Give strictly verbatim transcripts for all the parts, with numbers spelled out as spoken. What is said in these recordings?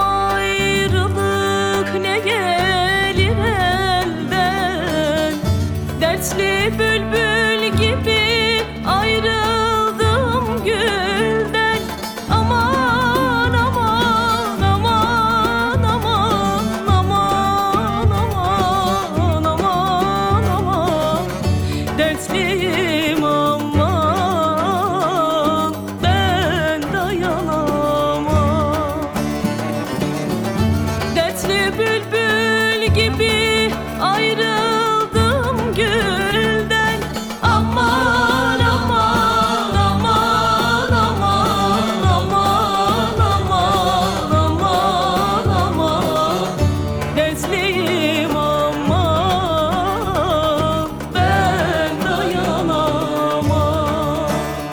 ayrılık ne gelir elden. Dertli bülbül gibi ayrıldım gülden. Aman aman aman aman aman aman aman aman dertliyim aman ben dayanamam. Dertli bülbül gibi ayrıldım gülden. Aman aman aman aman aman aman aman aman dertliyim aman ben dayanamam.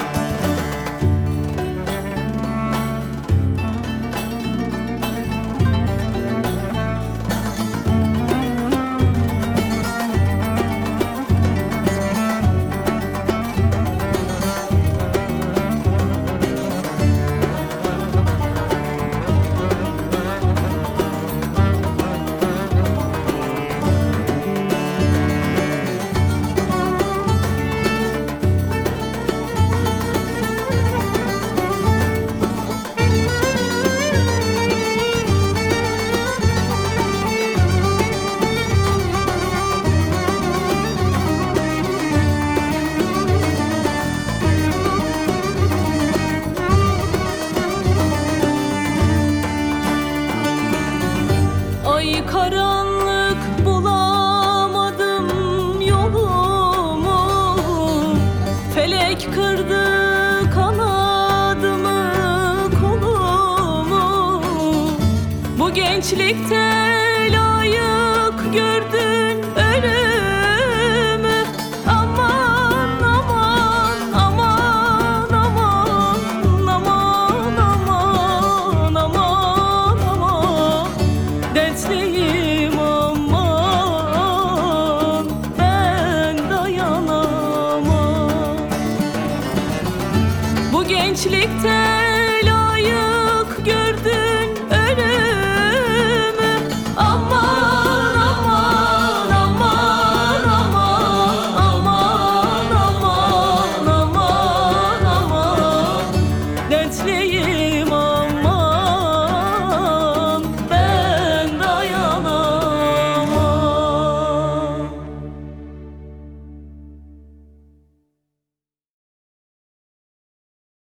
Ay karanlık bulamadım yolumu. Felek kırdı kanadımı kolumu. Bu gençlikte layık gördün ölümü. Aman aman aman aman aman aman aman aman dertliyim aman ben dayanamam. Bu gençlikte layık gördün ölümü. Aman aman aman aman aman aman aman aman dertliyim